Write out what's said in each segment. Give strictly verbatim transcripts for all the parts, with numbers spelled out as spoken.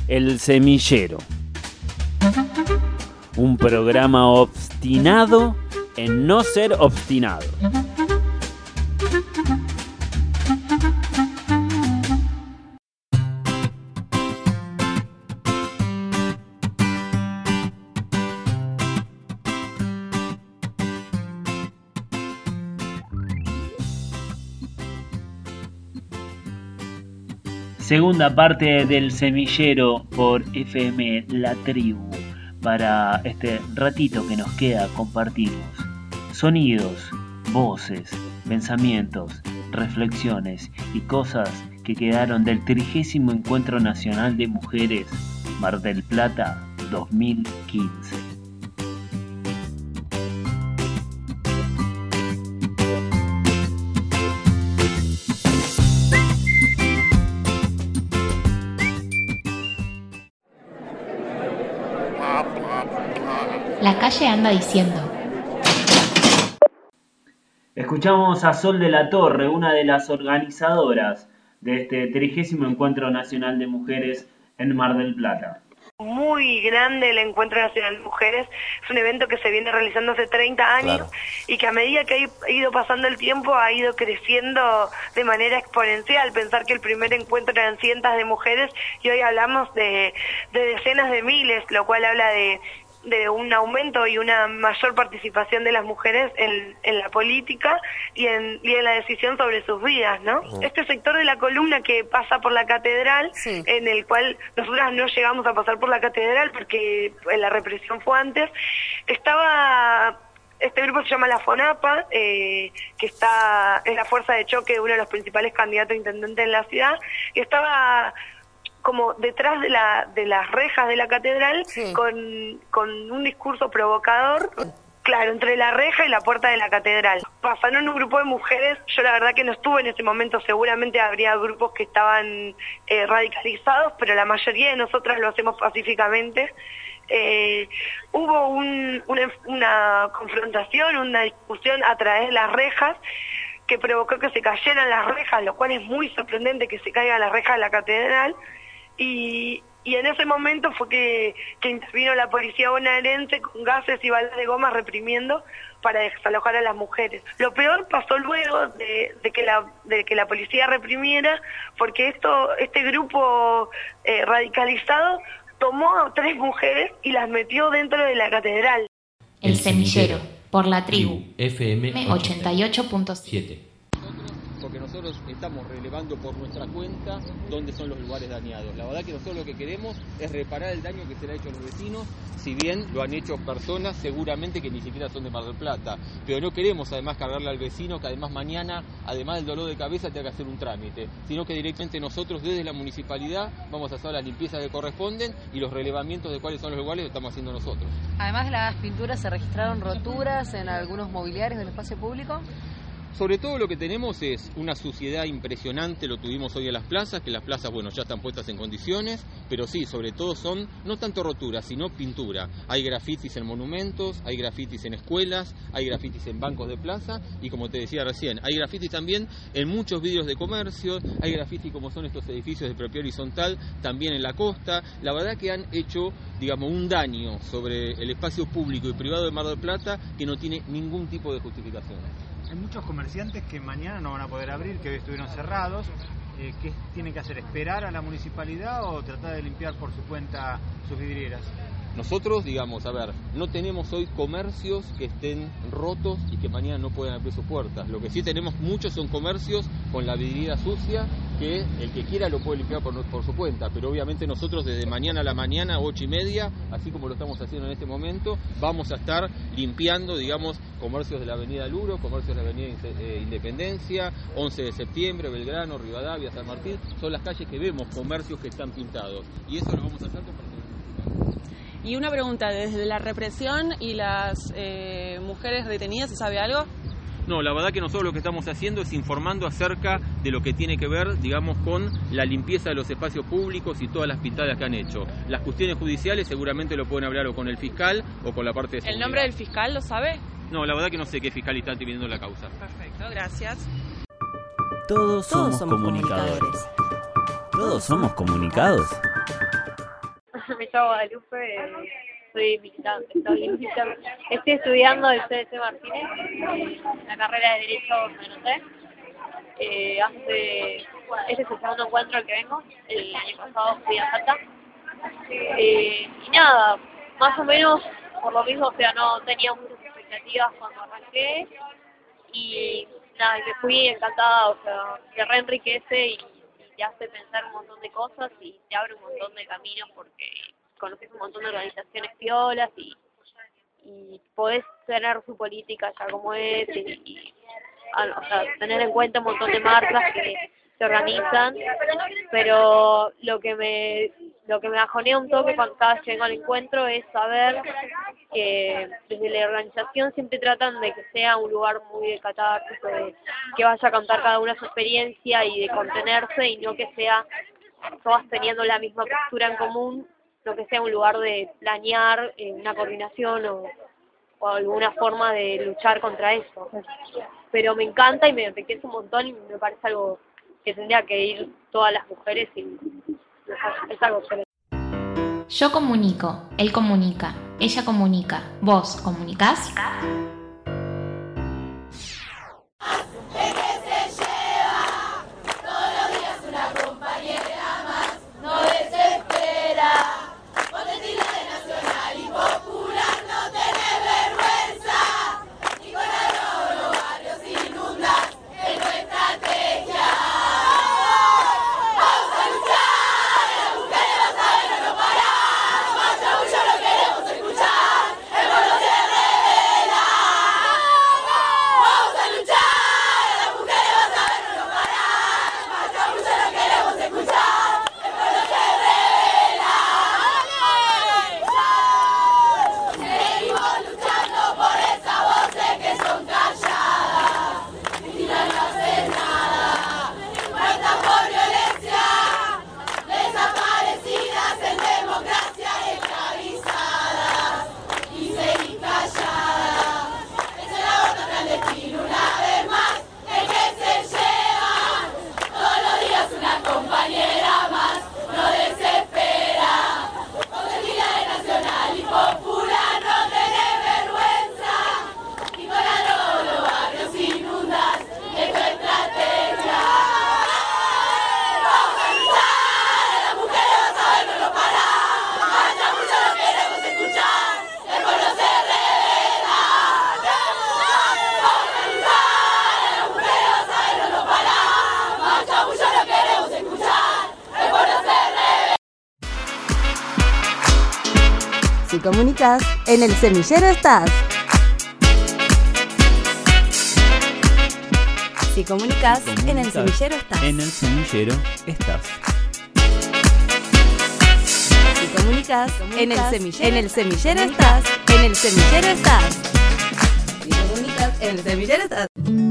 El Semillero. Un programa obstinado en no ser obstinado. Segunda parte del Semillero por F M La Tribu. Para este ratito que nos queda compartimos sonidos, voces, pensamientos, reflexiones y cosas que quedaron del trigésimo Encuentro Nacional de Mujeres Mar del Plata dos mil quince. La calle anda diciendo. Escuchamos a Sol de la Torre, una de las organizadoras de este trigésimo Encuentro Nacional de Mujeres en Mar del Plata. Muy grande el Encuentro Nacional de Mujeres, es un evento que se viene realizando hace treinta años, claro, y que a medida que ha ido pasando el tiempo ha ido creciendo de manera exponencial. Pensar que el primer encuentro eran cientos de mujeres y hoy hablamos de, de decenas de miles, lo cual habla de de un aumento y una mayor participación de las mujeres en, en la política y en, y en la decisión sobre sus vidas, ¿no? Uh-huh. Este sector de la columna que pasa por la catedral, sí, en el cual nosotras no llegamos a pasar por la catedral porque la represión fue antes, estaba... Este grupo se llama la FONAPA, eh, que está en la fuerza de choque de uno de los principales candidatos a intendente en la ciudad, y estaba como detrás de la de las rejas de la catedral, sí, con, con un discurso provocador, claro, entre la reja y la puerta de la catedral. Pasaron un grupo de mujeres, yo la verdad que no estuve en ese momento, seguramente habría grupos que estaban eh, radicalizados, pero la mayoría de nosotras lo hacemos pacíficamente. Eh, hubo un, una, una confrontación, una discusión a través de las rejas, que provocó que se cayeran las rejas, lo cual es muy sorprendente que se caigan las rejas de la catedral. Y, y en ese momento fue que, que intervino la policía bonaerense con gases y balas de goma reprimiendo para desalojar a las mujeres. Lo peor pasó luego de, de que la de que la policía reprimiera, porque esto este grupo eh, radicalizado tomó a tres mujeres y las metió dentro de la catedral. El Semillero, por La Tribu, F M ochenta y ocho punto siete. Porque nosotros estamos relevando por nuestra cuenta dónde son los lugares dañados. La verdad que nosotros lo que queremos es reparar el daño que se le ha hecho a los vecinos, si bien lo han hecho personas seguramente que ni siquiera son de Mar del Plata, pero no queremos además cargarle al vecino que además mañana, además del dolor de cabeza, tenga que hacer un trámite, sino que directamente nosotros desde la municipalidad vamos a hacer las limpiezas que corresponden y los relevamientos de cuáles son los lugares lo estamos haciendo nosotros. Además de las pinturas, ¿se registraron roturas en algunos mobiliarios del espacio público? Sobre todo lo que tenemos es una suciedad impresionante, lo tuvimos hoy en las plazas, que las plazas, bueno, ya están puestas en condiciones, pero sí, sobre todo son no tanto roturas, sino pintura. Hay grafitis en monumentos, hay grafitis en escuelas, hay grafitis en bancos de plaza y, como te decía recién, hay grafitis también en muchos vidrios de comercio, hay grafitis como son estos edificios de propiedad horizontal, también en la costa. La verdad que han hecho, digamos, un daño sobre el espacio público y privado de Mar del Plata que no tiene ningún tipo de justificación. Hay muchos comerciantes que mañana no van a poder abrir, que hoy estuvieron cerrados. Eh, ¿Qué tienen que hacer? ¿Esperar a la municipalidad o tratar de limpiar por su cuenta sus vidrieras? Nosotros, digamos, a ver, no tenemos hoy comercios que estén rotos y que mañana no puedan abrir sus puertas. Lo que sí tenemos muchos son comercios con la vidriera sucia, que el que quiera lo puede limpiar por, por su cuenta, pero obviamente nosotros desde mañana a la mañana, ocho y media, así como lo estamos haciendo en este momento, vamos a estar limpiando, digamos, comercios de la avenida Luro, comercios de la avenida Independencia, once de septiembre, Belgrano, Rivadavia, San Martín, son las calles que vemos, comercios que están pintados, y eso lo vamos a hacer con personas. Y una pregunta, desde la represión y las eh, mujeres detenidas, ¿se sabe algo? No, la verdad que nosotros lo que estamos haciendo es informando acerca de lo que tiene que ver, digamos, con la limpieza de los espacios públicos y todas las pintadas que han hecho. Las cuestiones judiciales seguramente lo pueden hablar o con el fiscal o con la parte de seguridad. ¿El nombre del fiscal lo sabe? No, la verdad que no sé qué fiscal está teniendo la causa. Perfecto, gracias. Todos somos, Todos somos comunicadores. comunicadores. Todos somos comunicados. Gustavo Guadalupe, eh, soy militante, estoy, estoy estudiando el C D C Martínez, eh, la carrera de Derecho Menos C. Eh, hace, este es el segundo encuentro al que vengo, el año pasado fui a Salta. Eh, y nada, más o menos por lo mismo, o sea, no tenía muchas expectativas cuando arranqué y nada, me fui encantada, o sea, te reenriquece y, y te hace pensar un montón de cosas y te abre un montón de caminos porque conoces un montón de organizaciones piolas y, y podés tener su política ya como es y, y o sea, tener en cuenta un montón de marcas que se organizan, pero lo que me lo que me bajonea un toque cuando cada vez que vengo al encuentro es saber que desde la organización siempre tratan de que sea un lugar muy de catarsis, de que vaya a contar cada una su experiencia y de contenerse y no que sea todas teniendo la misma postura en común, no que sea un lugar de planear eh, una coordinación o, o alguna forma de luchar contra eso. Pero me encanta y me enriquece un montón y me parece algo que tendría que ir todas las mujeres y es algo excelente. Yo comunico, él comunica, ella comunica, vos comunicás. Si comunicas, en el semillero estás. Si comunicas, comunicas en el semillero estás. En el semillero estás. Si comunicas, en el semillero, en el semillero estás. En el semillero estás. Si comunicas, en el semillero estás.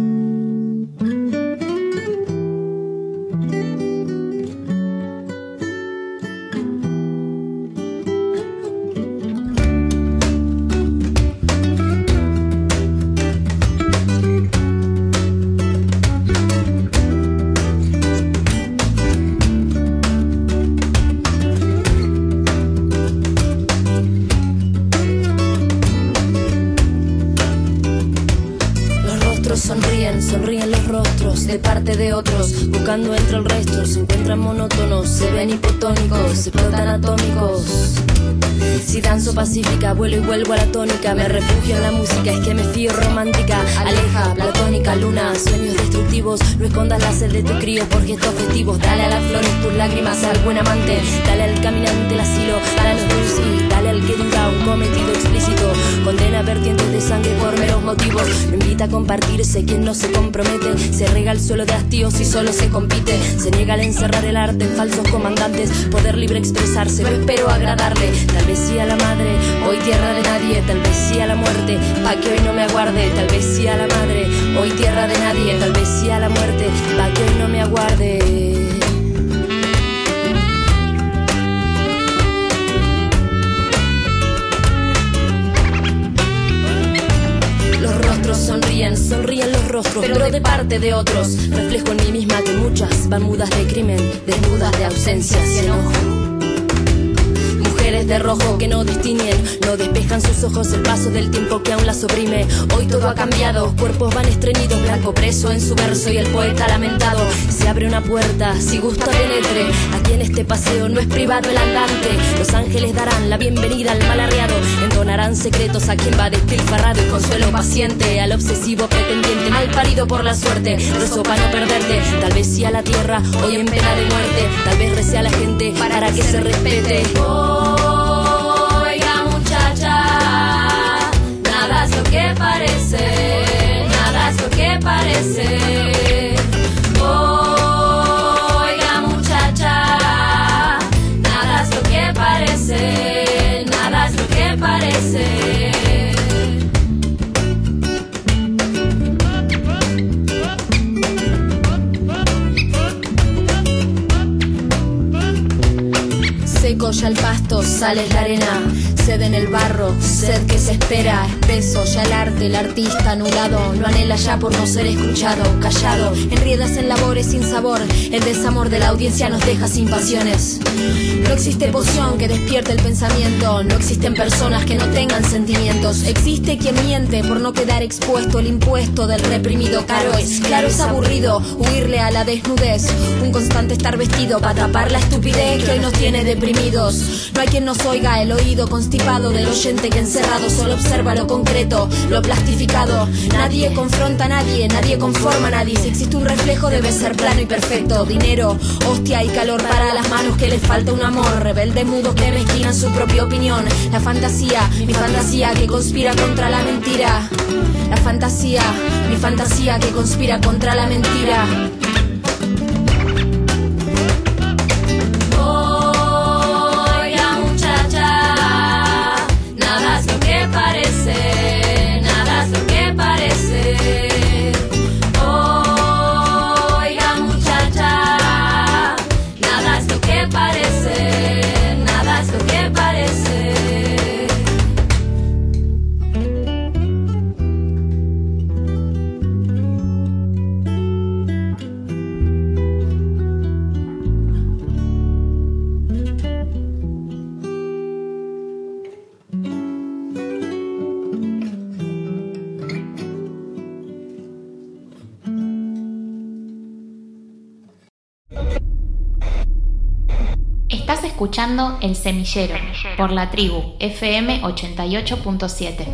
Sonríen los rostros de parte de otros, buscando entre el resto, se encuentran monótonos, se ven hipotónicos, se explotan atómicos. Si danzo pacífica, vuelo y vuelvo a la tónica, me refugio en la música, es que me fío romántica, aleja, platónica, luna, sueños destructivos, no escondas la sed de tu crío por gestos festivos, dale a las flores tus lágrimas al buen amante, dale al caminante el asilo para los blues y dale al que duda un cometido explícito, condena vertientes de sangre por meros motivos, me invita a compartirse quien no se compromete, se rega el suelo de hastíos y solo se compite, se niega al encerrar el arte en falsos comandantes, poder libre expresarse, no espero agradarle, tal vez sí a la madre, hoy tierra de nadie, tal vez sí a la muerte, pa' que hoy no me aguarde, tal vez sí a la madre, hoy tierra de nadie, tal vez sí a la muerte, pa' que hoy no me aguarde. Sonríen, sonríen los rostros, pero de parte de otros. Reflejo en mí misma que muchas van mudas de crimen, desnudas de ausencias y enojo. mujeres de rojo que no distinguen, no despejan sus ojos el paso del tiempo que aún las oprime. Hoy todo ha cambiado, cuerpos van estreñidos, blanco preso en su verso y el poeta lamentado. Se abre una puerta, si gusta penetre, aquí en este paseo no es privado el andante. Los ángeles darán la bienvenida al mal arreado, entonarán secretos a quien va despilfarrado y consuelo paciente al obsesivo pretendiente, mal parido por la suerte, rezo para no perderte. Tal vez sí a la tierra, hoy en pena de muerte, tal vez rece a la gente para que se respete. Oiga muchacha, nada es lo que parece, nada es lo que parece. Oiga muchacha, nada es lo que parece, nada es lo que parece. Seco ya el pasto, sale la arena, sed en el barro, sed que se espera, espeso ya el arte, el artista anulado, no anhela ya por no ser escuchado, callado, enriedas en labores sin sabor, el desamor de la audiencia nos deja sin pasiones. No existe poción que despierte el pensamiento, no existen personas que no tengan sentimientos, existe quien miente por no quedar expuesto, el impuesto del reprimido caro es, claro es aburrido, huirle a la desnudez, un constante estar vestido para tapar la estupidez que hoy nos tiene deprimidos. No hay quien nos oiga, el oído constipado del oyente que encerrado solo observa lo concreto, lo plastificado. Nadie confronta a nadie, nadie conforma a nadie. Si existe un reflejo debe ser plano y perfecto. Dinero, hostia y calor para las manos que les falta un amor. Rebelde mudos que mezquinan su propia opinión. La fantasía, mi fantasía que conspira contra la mentira. La fantasía, mi fantasía que conspira contra la mentira. Parece, nada es lo que parece. Oiga muchacha, nada es lo que parece, nada es lo que parece. Estás escuchando El Semillero por La Tribu F M ochenta y ocho punto siete.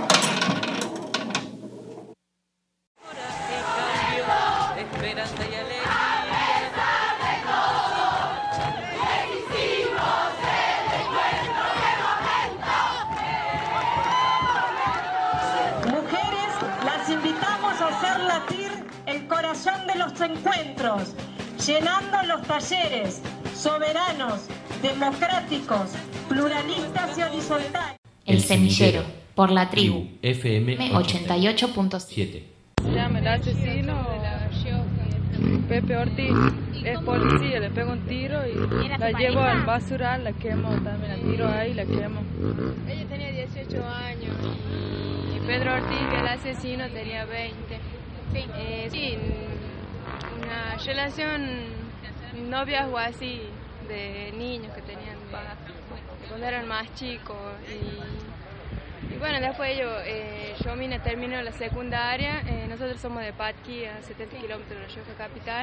Mujeres, las invitamos a hacer latir el corazón de los encuentros, llenando los talleres soberanos, democráticos, pluralistas y horizontales. El Semillero, por La Tribu, F M ochenta y ocho punto siete. Se llama el asesino, Pepe Ortiz, es policía, le pego un tiro y la llevo al basural, la quemo también, la tiro ahí y la quemo. Ella tenía dieciocho años y Pedro Ortiz, el asesino, tenía veinte. Sí, eh, sí una relación... noviazgo así de niños que tenían cuando eran más chicos y, y bueno, después yo eh, yo vine, termino la secundaria, eh, nosotros somos de Patqui, a setenta kilómetros de La Rioja capital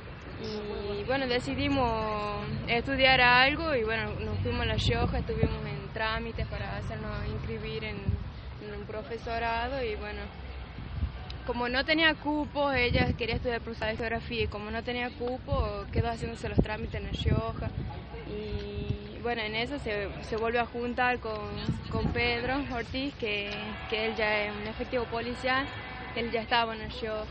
y bueno, decidimos estudiar algo y bueno, nos fuimos a La Rioja, estuvimos en trámites para hacernos inscribir en, en un profesorado y bueno, como no tenía cupo, ella quería estudiar profesora de geografía y como no tenía cupo, quedó haciéndose los trámites en La Rioja. Y bueno, en eso se, se volvió a juntar con, con Pedro Ortiz, que, que él ya es un efectivo policial, él ya estaba en La Rioja.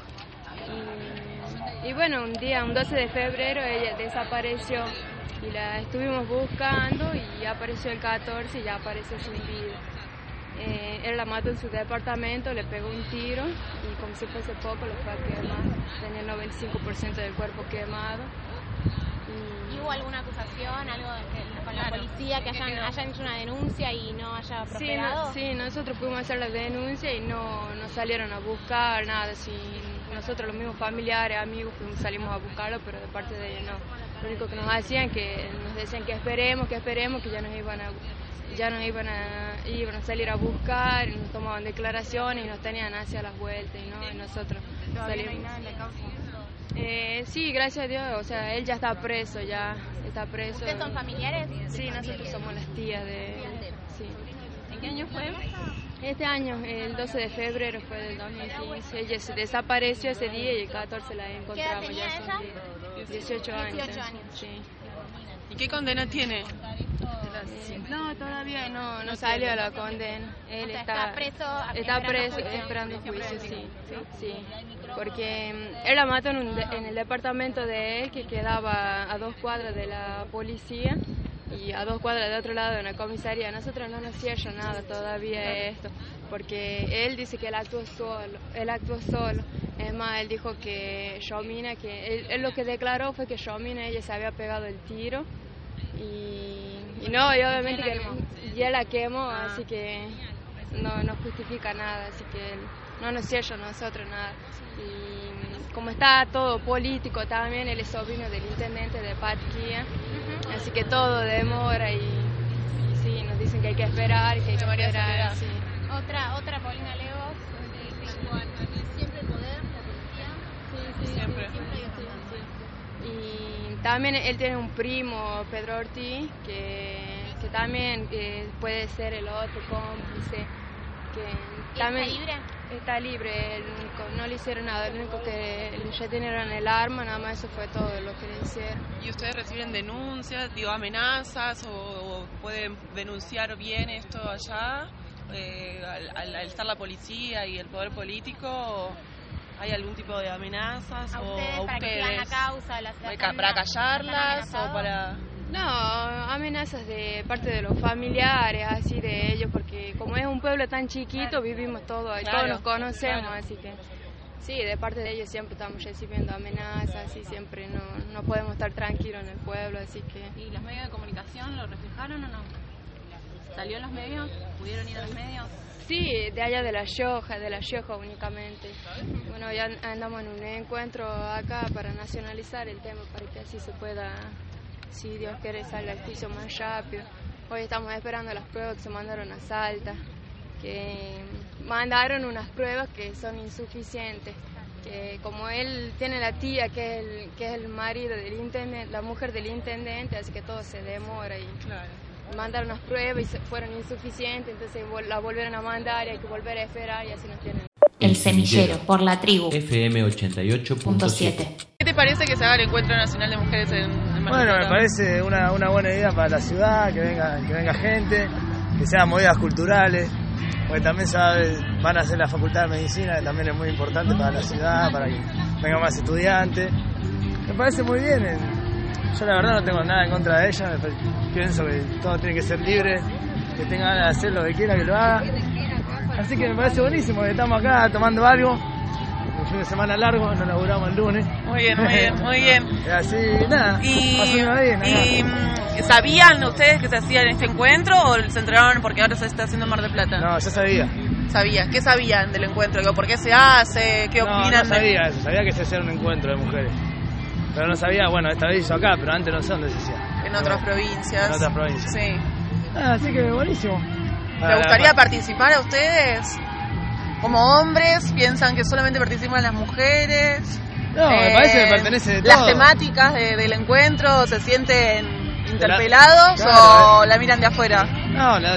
Y, y bueno, un día, un doce de febrero, ella desapareció y la estuvimos buscando y apareció el catorce y ya apareció sin vida. Eh, él la mató en su departamento, le pegó un tiro y como si fuese poco lo fue a quemar. Tenía el noventa y cinco por ciento del cuerpo quemado. Y... ¿Y hubo alguna acusación, algo de que, con la claro, policía, que hayan, no. hayan hecho una denuncia y no haya prosperado? Sí, no, sí, nosotros pudimos hacer la denuncia y no, no salieron a buscar nada, sin, nosotros los mismos familiares, amigos, fuimos, salimos a buscarlo, pero de parte de ellos no. Lo único que nos hacían, que nos decían que esperemos, que esperemos, que ya nos iban a, ya nos iban a, iban a salir a buscar, y nos tomaban declaraciones y nos tenían hacia las vueltas, ¿no? Y nosotros salimos. ¿No hay nada en la causa? Eh, sí, gracias a Dios, o sea, él ya está preso, ya está preso. ¿Ustedes son familiares? Sí, nosotros somos las tías de él. Sí. ¿En qué año fue? Este año, el doce de febrero fue del dos mil quince. Ella se desapareció ese día y el catorce la encontramos. ¿Qué edad tenía ya ella? dieciocho años. dieciocho años. Sí. ¿Y qué condena tiene? Eh, no, todavía no, no salió la condena. Él O sea, está, está preso, está esperando preso, juicio. esperando juicio, sí, sí. Porque mm, él la mató en, un de- en el departamento de él, que quedaba a dos cuadras de la policía y a dos cuadras de otro lado de una comisaría. A nosotros no nos cierra nada todavía esto, porque él dice que él actuó solo, él actuó solo. Es más, él dijo que Yomina, que él, él lo que declaró fue que Yomina, ella se había pegado el tiro y, y no, y obviamente que ya la quemó, así que no, no justifica nada, así que no nos cierra a nosotros nada. Y como está todo político también, él es sobrino del intendente de Patquía, así que todo demora y, y sí, nos dicen que hay que esperar, que hay que esperar. Sí. Otra, otra Paulina Legos. ¿Siempre el poder, la policía? Sí, sí, Siempre. sí, siempre sí, sí. Y también él tiene un primo, Pedro Ortiz, que, que también que puede ser el otro cómplice. Que ¿Y también está libre? Está libre, el único, no le hicieron nada, lo único que ya tenían el arma, nada más eso fue todo lo que le hicieron. ¿Y ustedes reciben denuncias, digo, amenazas o, o pueden denunciar bien esto allá? Eh, al, al- al estar la policía y el poder político, ¿hay algún tipo de amenazas? ¿A o ustedes a para que sigan la ustedes causa? ¿Las para, están- para están callarlas o amenazados? para...? No, amenazas de parte de los familiares, así de ellos, porque como es un pueblo tan chiquito, vivimos todos ahí, Claro, todos nos conocemos, claro. así que sí, de parte de ellos siempre estamos recibiendo amenazas y siempre no, no podemos estar tranquilos en el pueblo, así que... ¿Y los medios de comunicación lo reflejaron o no? ¿Salió en los medios? ¿Pudieron ir a los medios? Sí, de allá de La Rioja, de La Rioja únicamente. Bueno, ya andamos en un encuentro acá para nacionalizar el tema, para que así se pueda, si Dios quiere, salir al juicio más rápido. Hoy estamos esperando las pruebas que se mandaron a Salta, que mandaron unas pruebas que son insuficientes, que como él tiene la tía que es el, que es el marido del intendente, la mujer del intendente, así que todo se demora y... Claro. Mandaron unas pruebas y se- fueron insuficientes, entonces vol- la volvieron a mandar y hay que volver a esperar y así nos tienen. El Semillero, por la tribu. F M ochenta y ocho punto siete. ¿Qué te parece que se haga el Encuentro Nacional de Mujeres en, en Mar del Bueno, me Plata? parece una, una buena idea para la ciudad, que venga, que venga gente, que sean movidas culturales, porque también sabe, van a hacer la Facultad de Medicina, que también es muy importante para la ciudad, para que vengan más estudiantes. Me parece muy bien. eh. Yo la verdad no tengo nada en contra de ella, me parece- pienso que todo tiene que ser libre, que tenga ganas de hacer lo que quiera, que lo haga. Así que me parece buenísimo que estamos acá tomando algo, un fin de semana largo, nos laburamos el lunes. Muy bien, muy bien, muy bien. Y así, nada, Y, pasándola bien acá. y, mm, ¿sabían ustedes que se hacía este encuentro o se enteraron porque ahora se está haciendo en Mar del Plata? No, yo sabía. ¿Sabían? ¿Qué sabían del encuentro? Digo, ¿por qué se hace? ¿Qué No, opinan? no sabía eso, sabía que se hacía un encuentro de mujeres. Pero no sabía, bueno, esta vez hizo acá, pero antes no sé dónde se hacía. En otras provincias. En otras provincias. Sí. Ah, así que buenísimo. ¿Les gustaría participar a ustedes? Como hombres, ¿piensan que solamente participan las mujeres? No, me parece que pertenece de ¿Las todo. temáticas de- del encuentro se sienten interpelados Claro, o la miran de afuera? No, la...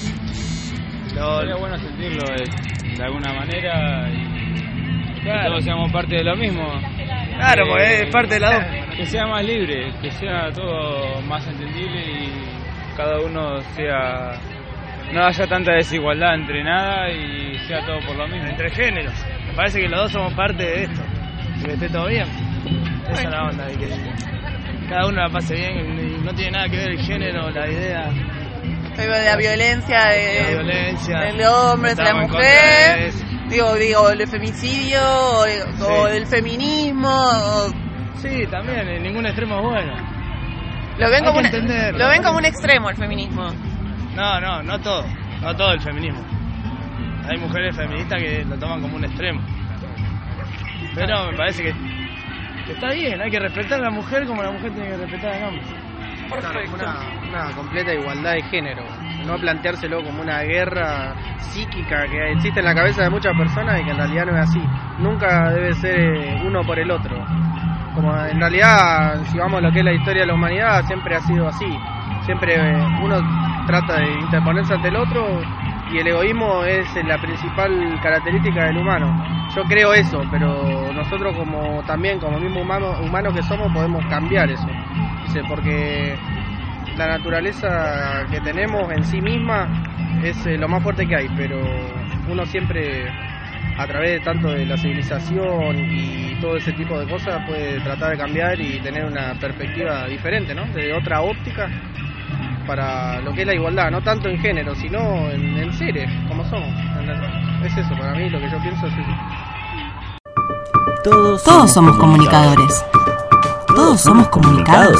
Lo... Sería bueno sentirlo de, de alguna manera y Claro. que todos seamos parte de lo mismo. Claro, porque es parte de la dos. Que sea más libre, que sea todo más entendible y cada uno sea... No haya tanta desigualdad entre nada y sea todo por lo mismo. Entre géneros. Me parece que los dos somos parte de esto. Que esté todo bien. Esa es la onda, y que cada uno la pase bien y no tiene nada que ver el género, la idea. Digo, de la violencia, de, La violencia. del hombre hacia la Estamos en contra mujer, de eso. digo, digo, el femicidio, o, o Sí. el feminismo, o- Sí, también, en ningún extremo es bueno. lo ven Hay como que un, entenderlo. lo ven como un extremo el feminismo. No, no, no todo. No todo el feminismo. Hay mujeres feministas que lo toman como un extremo. Pero me parece que, que está bien, hay que respetar a la mujer como la mujer tiene que respetar al hombre. Perfecto. Una, una completa igualdad de género, no planteárselo como una guerra psíquica que existe en la cabeza de muchas personas y que en realidad no es así. Nunca debe ser uno por el otro. Como en realidad, si vamos a lo que es la historia de la humanidad, siempre ha sido así. Siempre uno trata de interponerse ante el otro y el egoísmo es la principal característica del humano. Yo creo eso, pero nosotros como también, como mismo humano, humanos que somos, podemos cambiar eso. Dice, porque la naturaleza que tenemos en sí misma es lo más fuerte que hay, pero uno siempre, a través de tanto de la civilización y todo ese tipo de cosas, puede tratar de cambiar y tener una perspectiva diferente, ¿no? De otra óptica para lo que es la igualdad, no tanto en género, sino en, en seres, como somos. Es eso, para mí lo que yo pienso es eso. Todos, Todos somos comunicadores. Todos somos comunicados.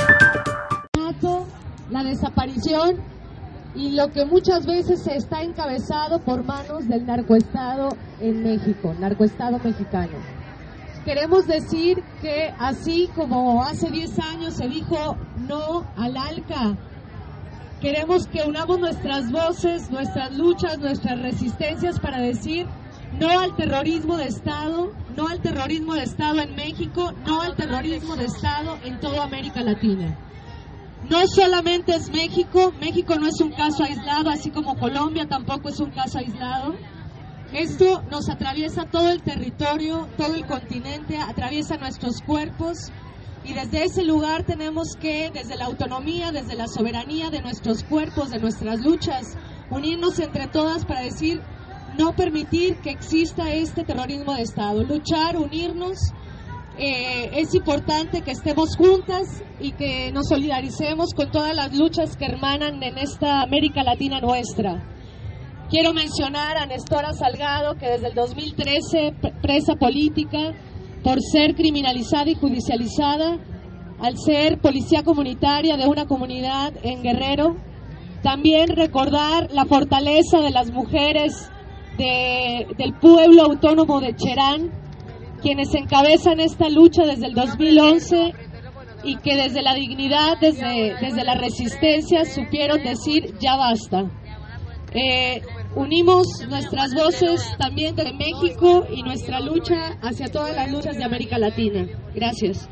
La desaparición y lo que muchas veces está encabezado por manos del narcoestado en México, narcoestado mexicano. Queremos decir que así como hace diez años se dijo no al ALCA, queremos que unamos nuestras voces, nuestras luchas, nuestras resistencias para decir no al terrorismo de Estado, no al terrorismo de Estado en México, no al terrorismo de Estado en toda América Latina. No solamente es México, México no es un caso aislado, así como Colombia tampoco es un caso aislado. Esto nos atraviesa todo el territorio, todo el continente, atraviesa nuestros cuerpos y desde ese lugar tenemos que, desde la autonomía, desde la soberanía de nuestros cuerpos, de nuestras luchas, unirnos entre todas para decir no permitir que exista este terrorismo de Estado, luchar, unirnos. Eh, es importante que estemos juntas y que nos solidaricemos con todas las luchas que hermanan en esta América Latina nuestra. Quiero mencionar a Nestora Salgado, que desde el dos mil trece, presa política por ser criminalizada y judicializada, al ser policía comunitaria de una comunidad en Guerrero. También recordar la fortaleza de las mujeres de, del pueblo autónomo de Cherán, quienes encabezan esta lucha desde el dos mil once y que desde la dignidad, desde, desde la resistencia, supieron decir ya basta. Eh, unimos nuestras voces también de México y nuestra lucha hacia todas las luchas de América Latina. Gracias.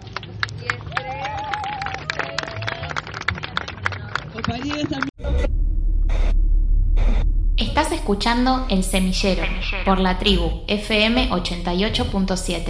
Estás escuchando El Semillero por La Tribu F M ochenta y ocho punto siete.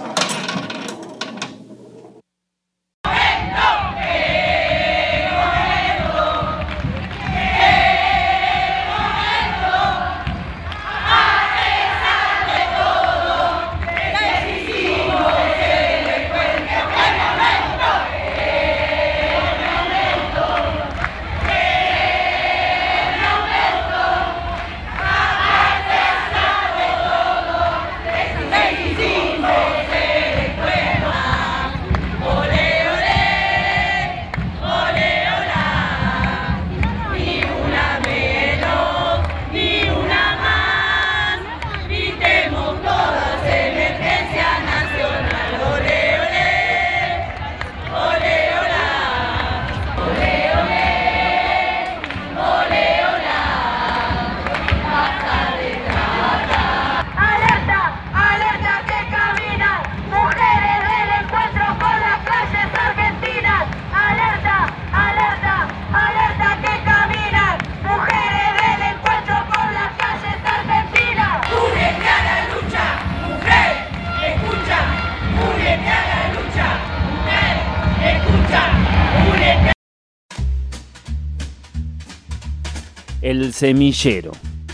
El Semillero,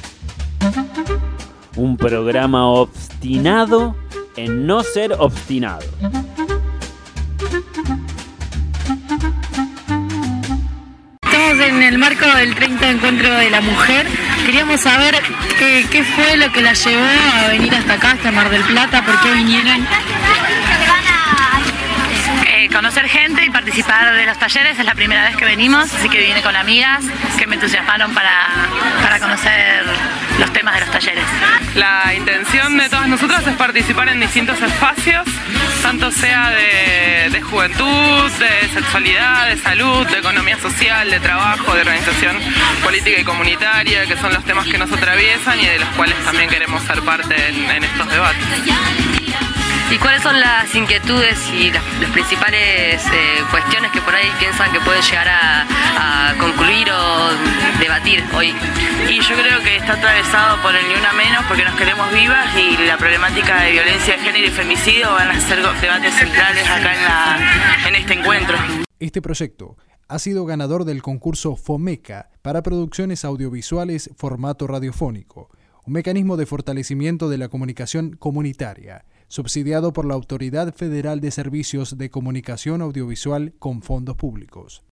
un programa obstinado en no ser obstinado. Estamos en el marco del treinta Encuentro de la Mujer. Queríamos saber qué, qué fue lo que la llevó a venir hasta acá, hasta Mar del Plata, por qué vinieron. Eh, conocer gente y participar de los talleres. Es la primera vez que venimos, así que vine con amigas que me entusiasmaron para, para conocer los temas de los talleres. La intención de todas nosotras es participar en distintos espacios, tanto sea de, de juventud, de sexualidad, de salud, de economía social, de trabajo, de organización política y comunitaria, que son los temas que nos atraviesan y de los cuales también queremos ser parte en, en estos debates. ¿Y cuáles son las inquietudes y las, las principales eh, cuestiones que por ahí piensan que pueden llegar a, a concluir o debatir hoy? Y yo creo que está atravesado por el Ni Una Menos, porque nos queremos vivas, y la problemática de violencia de género y femicidio van a ser debates centrales acá en, la, en este encuentro. Este proyecto ha sido ganador del concurso FOMECA para producciones audiovisuales formato radiofónico, un mecanismo de fortalecimiento de la comunicación comunitaria, subsidiado por la Autoridad Federal de Servicios de Comunicación Audiovisual con fondos públicos.